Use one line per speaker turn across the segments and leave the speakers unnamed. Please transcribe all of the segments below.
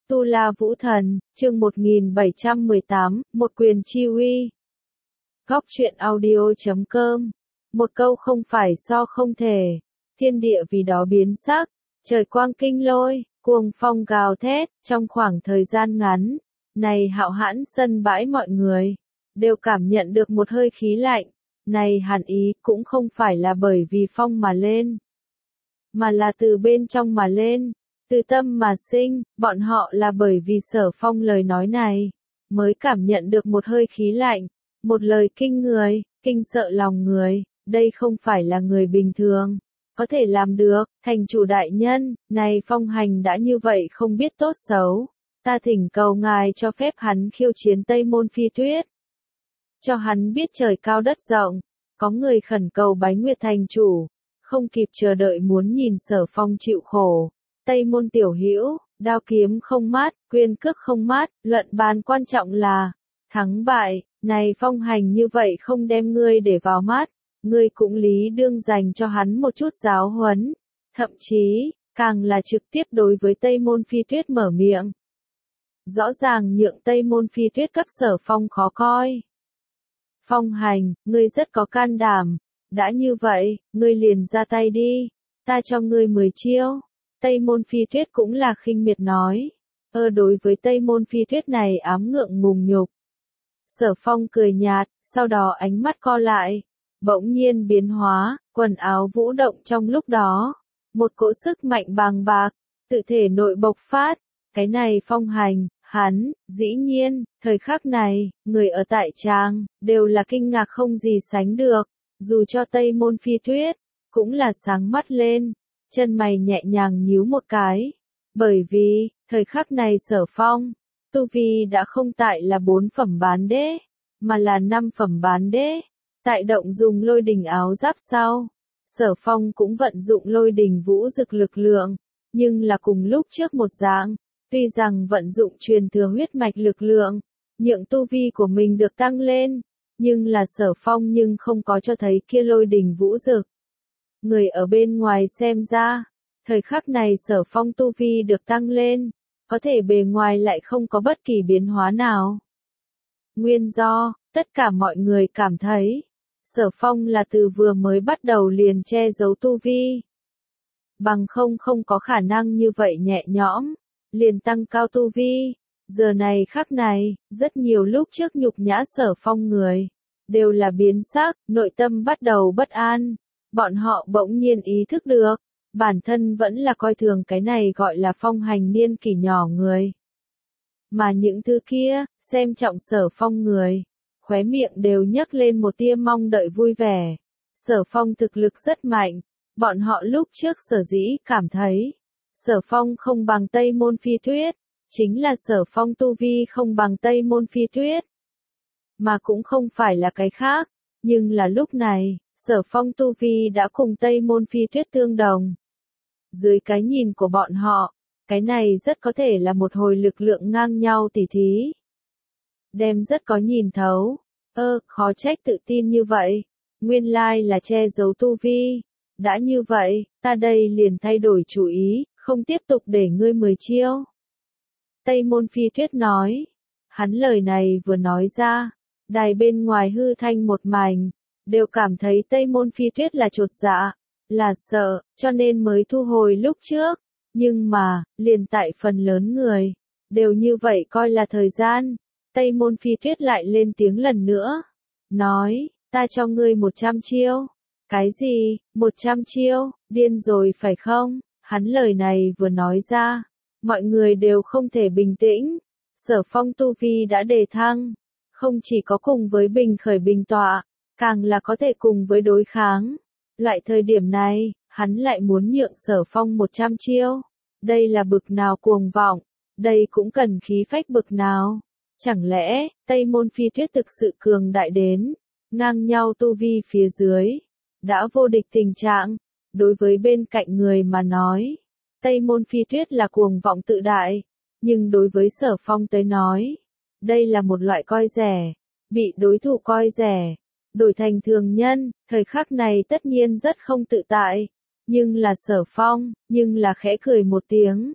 Tu La Vũ Thần, chương 1718, một quyền chi uy. Góc truyện audio.com. Một câu không phải do không thể. Thiên địa vì đó biến sắc, trời quang kinh lôi, cuồng phong gào thét, trong khoảng thời gian ngắn, này hạo hãn sân bãi mọi người đều cảm nhận được một hơi khí lạnh. Này hàn ý cũng không phải là bởi vì phong mà lên, mà là từ bên trong mà lên, từ tâm mà sinh. Bọn họ là bởi vì Sở Phong lời nói này, mới cảm nhận được một hơi khí lạnh, một lời kinh người, kinh sợ lòng người. Đây không phải là người bình thường có thể làm được. Thành chủ đại nhân, này Phong Hành đã như vậy không biết tốt xấu, ta thỉnh cầu ngài cho phép hắn khiêu chiến Tây Môn Phi Tuyết, cho hắn biết trời cao đất rộng. Có người khẩn cầu Bái Nguyệt thành chủ, không kịp chờ đợi muốn nhìn Sở Phong chịu khổ. Tây Môn tiểu hữu, đao kiếm không mát, quyền cước không mát, luận bàn quan trọng là thắng bại. Này Phong Hành như vậy không đem ngươi để vào mắt, ngươi cũng lý đương dành cho hắn một chút giáo huấn, thậm chí càng là trực tiếp đối với Tây Môn Phi Tuyết mở miệng, rõ ràng nhượng Tây Môn Phi Tuyết cấp Sở Phong khó coi. Phong Hành, ngươi rất có can đảm, đã như vậy, ngươi liền ra tay đi, ta cho ngươi 10 chiêu. Tây Môn Phi Tuyết cũng là khinh miệt nói. Đối với Tây Môn Phi Tuyết này ám ngượng ngùng nhục, Sở Phong cười nhạt, sau đó ánh mắt co lại, bỗng nhiên biến hóa, quần áo vũ động trong lúc đó, một cỗ sức mạnh bàng bạc tự thể nội bộc phát. Cái này Phong Hành, hắn, dĩ nhiên, thời khắc này, người ở tại tràng đều là kinh ngạc không gì sánh được, dù cho Tây Môn Phi Tuyết cũng là sáng mắt lên, chân mày nhẹ nhàng nhíu một cái, bởi vì thời khắc này Sở Phong tu vi đã không tại là 4 phẩm bán đế, mà là 5 phẩm bán đế. Tại động dùng lôi đình áo giáp sau, Sở Phong cũng vận dụng lôi đình vũ dực lực lượng, nhưng là cùng lúc trước một dạng. Tuy rằng vận dụng truyền thừa huyết mạch lực lượng, nhượng tu vi của mình được tăng lên, nhưng là Sở Phong nhưng không có cho thấy kia lôi đình vũ dực. Người ở bên ngoài xem ra, thời khắc này Sở Phong tu vi được tăng lên, có thể bề ngoài lại không có bất kỳ biến hóa nào. Nguyên do, tất cả mọi người cảm thấy, Sở Phong là từ vừa mới bắt đầu liền che giấu tu vi. Bằng không có khả năng như vậy nhẹ nhõm liền tăng cao tu vi. Giờ này khắc này, rất nhiều lúc trước nhục nhã Sở Phong người đều là biến sắc, nội tâm bắt đầu bất an. Bọn họ bỗng nhiên ý thức được, bản thân vẫn là coi thường cái này gọi là Phong Hành niên kỷ nhỏ người. Mà những thứ kia, xem trọng Sở Phong người, khóe miệng đều nhấc lên một tia mong đợi vui vẻ. Sở Phong thực lực rất mạnh, bọn họ lúc trước sở dĩ cảm thấy Sở Phong không bằng Tây Môn Phi Tuyết, chính là Sở Phong tu vi không bằng Tây Môn Phi Tuyết, mà cũng không phải là cái khác. Nhưng là lúc này, Sở Phong tu vi đã cùng Tây Môn Phi Tuyết tương đồng. Dưới cái nhìn của bọn họ, cái này rất có thể là một hồi lực lượng ngang nhau tỉ thí. Đem rất có nhìn thấu. Khó trách tự tin như vậy. Nguyên lai là che giấu tu vi. Đã như vậy, ta đây liền thay đổi chủ ý, không tiếp tục để ngươi 10 chiêu. Tây Môn Phi Tuyết nói. Hắn lời này vừa nói ra, đài bên ngoài hư thanh một mảnh, đều cảm thấy Tây Môn Phi Tuyết là chột dạ, là sợ, cho nên mới thu hồi lúc trước. Nhưng mà, liền tại phần lớn người đều như vậy coi là thời gian. Tây Môn Phi Tuyết lại lên tiếng lần nữa, nói, ta cho ngươi 100 chiêu. Cái gì, 100 chiêu, điên rồi phải không? Hắn lời này vừa nói ra, mọi người đều không thể bình tĩnh. Sở Phong tu vi đã đề thăng, không chỉ có cùng với bình khởi bình tọa, càng là có thể cùng với đối kháng. Loại thời điểm này, hắn lại muốn nhượng Sở Phong 100 chiêu. Đây là bực nào cuồng vọng, đây cũng cần khí phách bực nào. Chẳng lẽ, Tây Môn Phi Tuyết thực sự cường đại đến, ngang nhau tu vi phía dưới, đã vô địch tình trạng. Đối với bên cạnh người mà nói, Tây Môn Phi Tuyết là cuồng vọng tự đại, nhưng đối với Sở Phong tới nói, đây là một loại coi rẻ, bị đối thủ coi rẻ, đổi thành thường nhân, thời khắc này tất nhiên rất không tự tại, nhưng là Sở Phong, nhưng là khẽ cười một tiếng,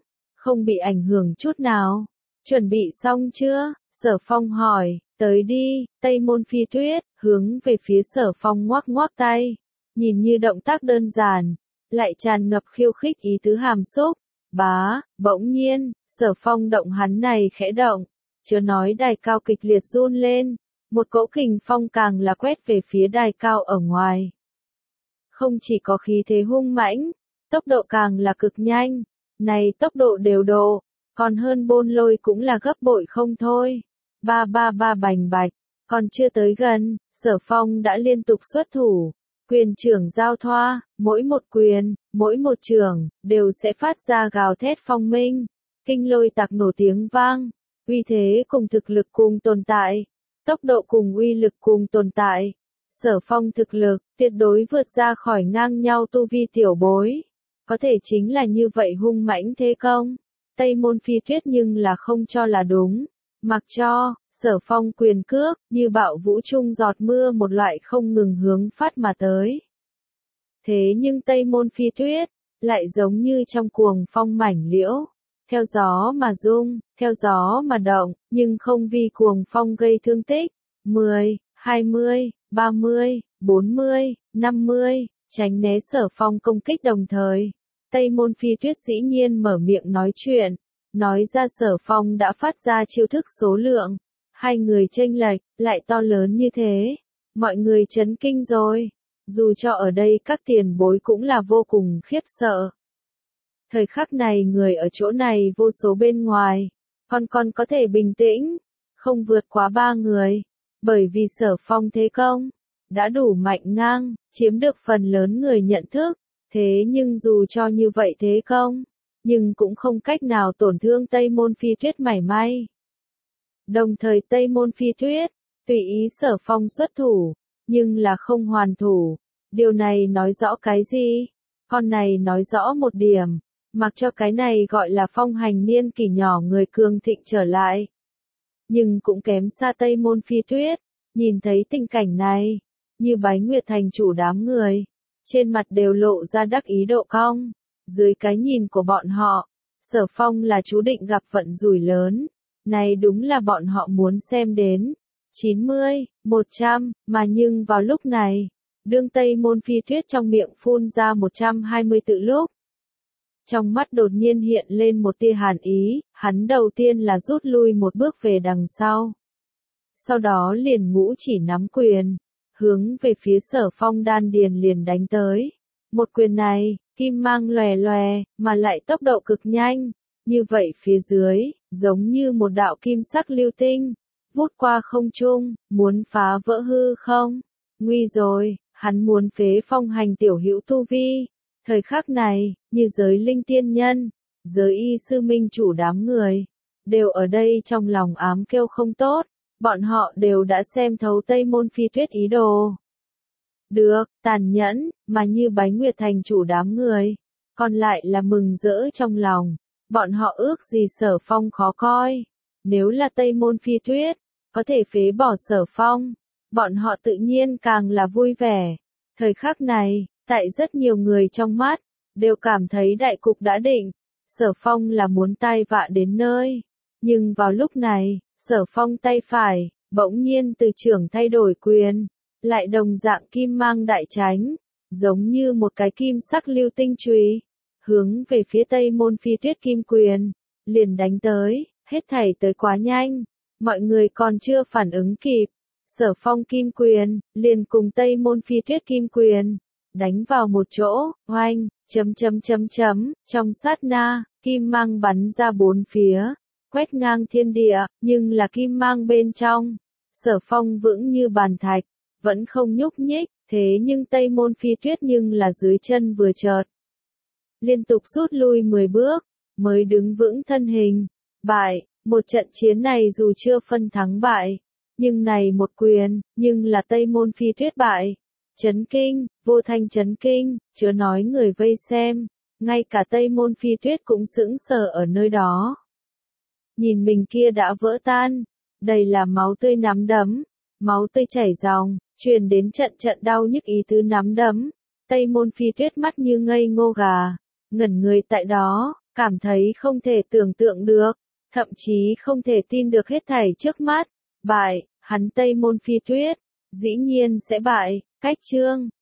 không bị ảnh hưởng chút nào. Chuẩn bị xong chưa? Sở Phong hỏi, tới đi, Tây Môn Phi Tuyết, hướng về phía Sở Phong ngoắc ngoắc tay. Nhìn như động tác đơn giản, lại tràn ngập khiêu khích ý tứ hàm xúc. Bỗng nhiên, Sở Phong động hắn này khẽ động, chớ nói đài cao kịch liệt run lên, một cỗ kình phong càng là quét về phía đài cao ở ngoài. Không chỉ có khí thế hung mãnh, tốc độ càng là cực nhanh, này tốc độ đều độ, còn hơn Bôn Lôi cũng là gấp bội không thôi. Ba bành bạch, còn chưa tới gần, Sở Phong đã liên tục xuất thủ, quyền trưởng giao thoa, mỗi một quyền, mỗi một trường, đều sẽ phát ra gào thét phong minh, kinh lôi tạc nổ tiếng vang, uy thế cùng thực lực cùng tồn tại, tốc độ cùng uy lực cùng tồn tại. Sở Phong thực lực, tuyệt đối vượt ra khỏi ngang nhau tu vi tiểu bối. Có thể chính là như vậy hung mãnh thế công. Tây Môn Phi Tuyết nhưng là không cho là đúng. Mặc cho, Sở Phong quyền cước, như bạo vũ trung giọt mưa một loại không ngừng hướng phát mà tới. Thế nhưng Tây Môn Phi Tuyết, lại giống như trong cuồng phong mảnh liễu. Theo gió mà rung, theo gió mà động, nhưng không vì cuồng phong gây thương tích. 10, 20, 30, 40, 50, tránh né Sở Phong công kích đồng thời. Tây Môn Phi Tuyết dĩ nhiên mở miệng nói chuyện, nói ra Sở Phong đã phát ra chiêu thức số lượng. Hai người chênh lệch, lại to lớn như thế. Mọi người chấn kinh rồi. Dù cho ở đây các tiền bối cũng là vô cùng khiếp sợ. Thời khắc này người ở chỗ này vô số bên ngoài. Còn có thể bình tĩnh, không vượt quá 3 người. Bởi vì Sở Phong thế công, đã đủ mạnh ngang, chiếm được phần lớn người nhận thức. Thế nhưng dù cho như vậy thế công, nhưng cũng không cách nào tổn thương Tây Môn Phi Tuyết mảy may. Đồng thời Tây Môn Phi Tuyết, tùy ý Sở Phong xuất thủ, nhưng là không hoàn thủ. Điều này nói rõ cái gì? Con này nói rõ một điểm, mặc cho cái này gọi là phong hành niên kỷ nhỏ người cường thịnh trở lại. Nhưng cũng kém xa Tây Môn Phi Tuyết, nhìn thấy tình cảnh này, như Bái Nguyệt thành chủ đám người, trên mặt đều lộ ra đắc ý độ cong. Dưới cái nhìn của bọn họ, Sở Phong là chú định gặp vận rủi lớn. Này đúng là bọn họ muốn xem đến. 90, 100, mà nhưng vào lúc này, đương Tây Môn Phi Tuyết trong miệng phun ra 120 tự lúc. Trong mắt đột nhiên hiện lên một tia hàn ý, hắn đầu tiên là rút lui một bước về đằng sau. Sau đó liền ngũ chỉ nắm quyền, hướng về phía Sở Phong đan điền liền đánh tới. Một quyền này, kim mang lòe lòe, mà lại tốc độ cực nhanh. Như vậy phía dưới, giống như một đạo kim sắc lưu tinh, vút qua không trung, muốn phá vỡ hư không. Nguy rồi, hắn muốn phế Phong hành tiểu hữu tu vi. Thời khắc này, như giới linh tiên nhân, giới y sư minh chủ đám người, đều ở đây trong lòng ám kêu không tốt, bọn họ đều đã xem thấu Tây Môn Phi Tuyết ý đồ. Được, tàn nhẫn, mà như Bái Nguyệt thành chủ đám người, còn lại là mừng rỡ trong lòng, bọn họ ước gì Sở Phong khó coi. Nếu là Tây Môn Phi Tuyết, có thể phế bỏ Sở Phong, bọn họ tự nhiên càng là vui vẻ. Thời khắc này, tại rất nhiều người trong mắt, đều cảm thấy đại cục đã định, Sở Phong là muốn tai vạ đến nơi. Nhưng vào lúc này, Sở Phong tay phải, bỗng nhiên từ trưởng thay đổi quyền, lại đồng dạng kim mang đại tránh, giống như một cái kim sắc lưu tinh chùy, hướng về phía Tây Môn Phi Tuyết kim quyền, liền đánh tới, hết thảy tới quá nhanh, mọi người còn chưa phản ứng kịp. Sở Phong kim quyền, liền cùng Tây Môn Phi Tuyết kim quyền, đánh vào một chỗ, oanh, trong sát na, kim mang bắn ra bốn phía, quét ngang thiên địa, nhưng là kim mang bên trong. Sở Phong vững như bàn thạch, vẫn không nhúc nhích, thế nhưng Tây Môn Phi Tuyết nhưng là dưới chân vừa chợt. Liên tục rút lui 10 bước, mới đứng vững thân hình. Bại, một trận chiến này dù chưa phân thắng bại, nhưng này một quyền, nhưng là Tây Môn Phi Tuyết bại. Chấn kinh, vô thanh chấn kinh, chớ nói người vây xem, ngay cả Tây Môn Phi Tuyết cũng sững sờ ở nơi đó. Nhìn mình kia đã vỡ tan, đầy là máu tươi nắm đấm, máu tươi chảy ròng, truyền đến trận trận đau nhức ý tứ nắm đấm. Tây Môn Phi Tuyết mắt như ngây ngô gà, ngẩn người tại đó, cảm thấy không thể tưởng tượng được, thậm chí không thể tin được hết thảy trước mắt. Bại, hắn Tây Môn Phi Tuyết, dĩ nhiên sẽ bại, cách chương